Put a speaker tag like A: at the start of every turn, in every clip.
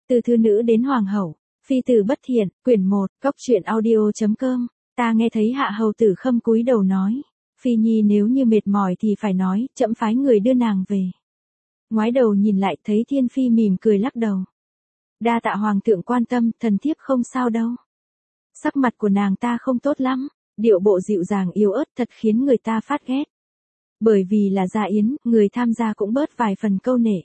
A: Từ thư nữ đến hoàng hậu, phi tử bất thiện, quyển 1, cốc truyện audio.com. Ta nghe thấy Hạ hầu Tử Khâm cúi đầu nói, Phi Nhi nếu như mệt mỏi thì phải nói, trẫm phái người đưa nàng về. Ngoái đầu nhìn lại thấy Thiên Phi mỉm cười lắc đầu. Đa tạ hoàng thượng quan tâm, thần thiếp không sao đâu. Sắc mặt của nàng ta không tốt lắm, điệu bộ dịu dàng yếu ớt thật khiến người ta phát ghét. Bởi vì là gia yến, người tham gia cũng bớt vài phần câu nệ.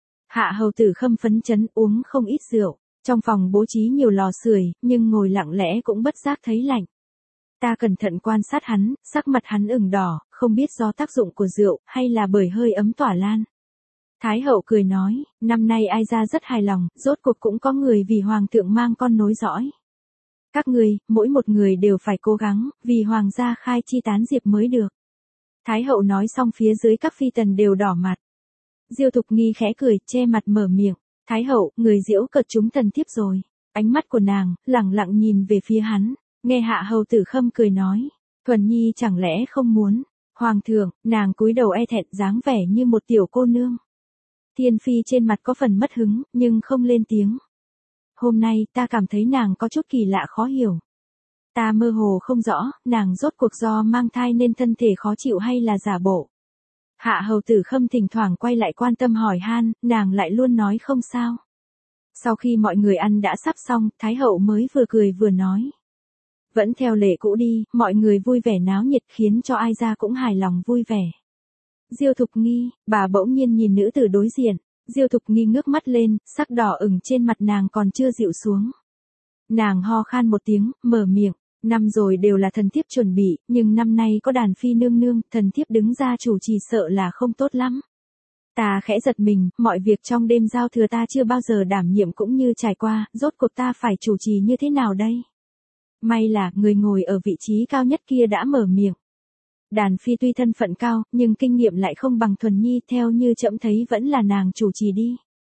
A: Hạ hầu Tử Khâm phấn chấn uống không ít rượu, trong phòng bố trí nhiều lò sưởi, nhưng ngồi lặng lẽ cũng bất giác thấy lạnh. Ta cẩn thận quan sát hắn, sắc mặt hắn ửng đỏ, không biết do tác dụng của rượu, hay là bởi hơi ấm tỏa lan. Thái hậu cười nói, năm nay ai ra rất hài lòng, rốt cuộc cũng có người vì hoàng thượng mang con nối dõi. Các người, mỗi một người đều phải cố gắng, vì hoàng gia khai chi tán diệp mới được. Thái hậu nói xong phía dưới các phi tần đều đỏ mặt. Diêu Thục Nghi khẽ cười, che mặt mở miệng. Thái hậu, người giễu cợt chúng thần thiếp rồi. Ánh mắt của nàng, lẳng lặng nhìn về phía hắn. Nghe Hạ hầu Tử Khâm cười nói. Thuần Nhi chẳng lẽ không muốn. Hoàng thượng, nàng cúi đầu e thẹn dáng vẻ như một tiểu cô nương. Thiên Phi trên mặt có phần mất hứng, nhưng không lên tiếng. Hôm nay ta cảm thấy nàng có chút kỳ lạ khó hiểu. Ta mơ hồ không rõ, nàng rốt cuộc do mang thai nên thân thể khó chịu hay là giả bộ. Hạ hầu Tử Khâm thỉnh thoảng quay lại quan tâm hỏi han, nàng lại luôn nói không sao. Sau khi mọi người ăn đã sắp xong, Thái hậu mới vừa cười vừa nói. Vẫn theo lệ cũ đi, mọi người vui vẻ náo nhiệt khiến cho ai ra cũng hài lòng vui vẻ. Diêu Thục Nghi, bà bỗng nhiên nhìn nữ tử đối diện. Diêu Thục Nghi ngước mắt lên, sắc đỏ ửng trên mặt nàng còn chưa dịu xuống. Nàng ho khan một tiếng, mở miệng. Năm rồi đều là thần thiếp chuẩn bị, nhưng năm nay có đàn phi nương nương, thần thiếp đứng ra chủ trì sợ là không tốt lắm. Ta khẽ giật mình, mọi việc trong đêm giao thừa ta chưa bao giờ đảm nhiệm cũng như trải qua, rốt cuộc ta phải chủ trì như thế nào đây? May là, người ngồi ở vị trí cao nhất kia đã mở miệng. Đàn phi tuy thân phận cao, nhưng kinh nghiệm lại không bằng Thuần Nhi, theo như trẫm thấy vẫn là nàng chủ trì đi.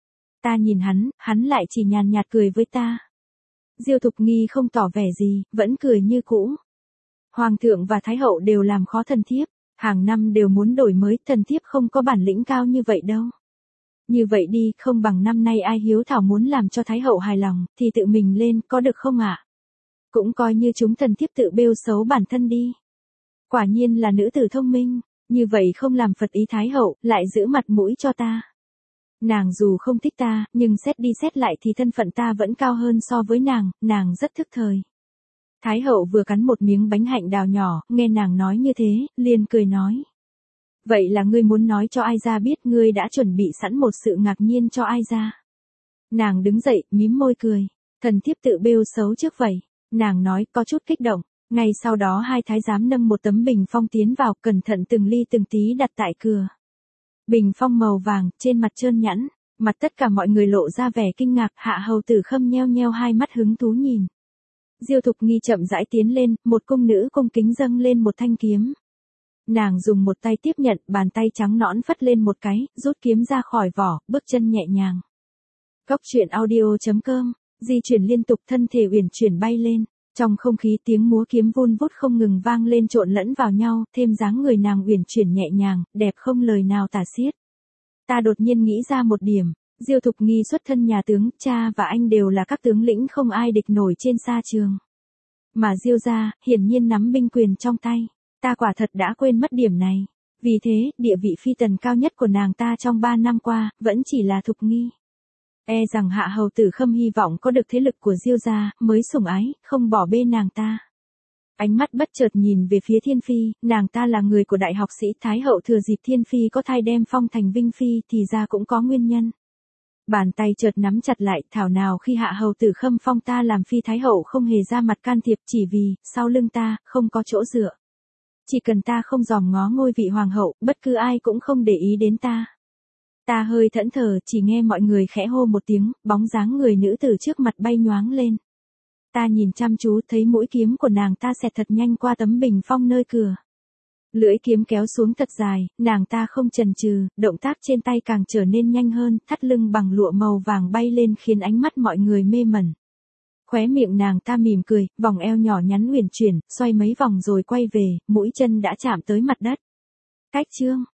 A: Ta nhìn hắn lại chỉ nhàn nhạt cười với ta. Diêu Thục Nghi không tỏ vẻ gì, vẫn cười như cũ. Hoàng thượng và Thái hậu đều làm khó thần thiếp, hàng năm đều muốn đổi mới, thần thiếp không có bản lĩnh cao như vậy đâu. Như vậy đi, không bằng năm nay ai hiếu thảo muốn làm cho Thái hậu hài lòng, thì tự mình lên, có được không ạ? Cũng coi như chúng thần thiếp tự bêu xấu bản thân đi. Quả nhiên là nữ tử thông minh, như vậy không làm phật ý Thái hậu, lại giữ mặt mũi cho ta. Nàng dù không thích ta, nhưng xét đi xét lại thì thân phận ta vẫn cao hơn so với nàng rất thức thời. Thái hậu vừa cắn một miếng bánh hạnh đào nhỏ, nghe nàng nói như thế, liền cười nói. Vậy là ngươi muốn nói cho ai ra biết ngươi đã chuẩn bị sẵn một sự ngạc nhiên cho ai ra. Nàng đứng dậy, mím môi cười. Thần thiếp tự bêu xấu trước vậy. Nàng nói có chút kích động. Ngay sau đó hai thái giám nâng một tấm bình phong tiến vào, cẩn thận từng ly từng tí đặt tại cửa. Bình phong màu vàng, trên mặt trơn nhẵn, mặt tất cả mọi người lộ ra vẻ kinh ngạc. Hạ hầu Tử Khâm nheo nheo hai mắt hứng thú nhìn. Diêu Thục Nghi chậm rãi tiến lên, một cung nữ cung kính dâng lên một thanh kiếm. Nàng dùng một tay tiếp nhận, bàn tay trắng nõn phất lên một cái, rút kiếm ra khỏi vỏ, bước chân nhẹ nhàng. Cốc truyện audio.com, di chuyển liên tục, thân thể uyển chuyển bay lên. Trong không khí tiếng múa kiếm vun vút không ngừng vang lên trộn lẫn vào nhau, thêm dáng người nàng uyển chuyển nhẹ nhàng, đẹp không lời nào tả xiết. Ta đột nhiên nghĩ ra một điểm, Diêu Thục Nghi xuất thân nhà tướng, cha và anh đều là các tướng lĩnh không ai địch nổi trên sa trường. Mà Diêu gia, hiển nhiên nắm binh quyền trong tay. Ta quả thật đã quên mất điểm này. Vì thế, địa vị phi tần cao nhất của nàng ta trong 3 năm qua, vẫn chỉ là Thục Nghi. E rằng Hạ hầu Tử Khâm hy vọng có được thế lực của Diêu gia, mới sủng ái, không bỏ bê nàng ta. Ánh mắt bất chợt nhìn về phía Thiên Phi, nàng ta là người của đại học sĩ Thái hậu thừa dịp Thiên Phi có thai đem phong thành Vinh Phi thì ra cũng có nguyên nhân. Bàn tay chợt nắm chặt lại, thảo nào khi Hạ hầu Tử Khâm phong ta làm Phi Thái hậu không hề ra mặt can thiệp, chỉ vì, sau lưng ta, không có chỗ dựa. Chỉ cần ta không dòm ngó ngôi vị hoàng hậu, bất cứ ai cũng không để ý đến ta. Ta hơi thẫn thờ, chỉ nghe mọi người khẽ hô một tiếng, bóng dáng người nữ tử trước mặt bay nhoáng lên. Ta nhìn chăm chú thấy mũi kiếm của nàng ta xẹt thật nhanh qua tấm bình phong nơi cửa. Lưỡi kiếm kéo xuống thật dài, nàng ta không chần chừ, động tác trên tay càng trở nên nhanh hơn, thắt lưng bằng lụa màu vàng bay lên khiến ánh mắt mọi người mê mẩn. Khóe miệng nàng ta mỉm cười, vòng eo nhỏ nhắn uyển chuyển, xoay mấy vòng rồi quay về, mũi chân đã chạm tới mặt đất. Cách chương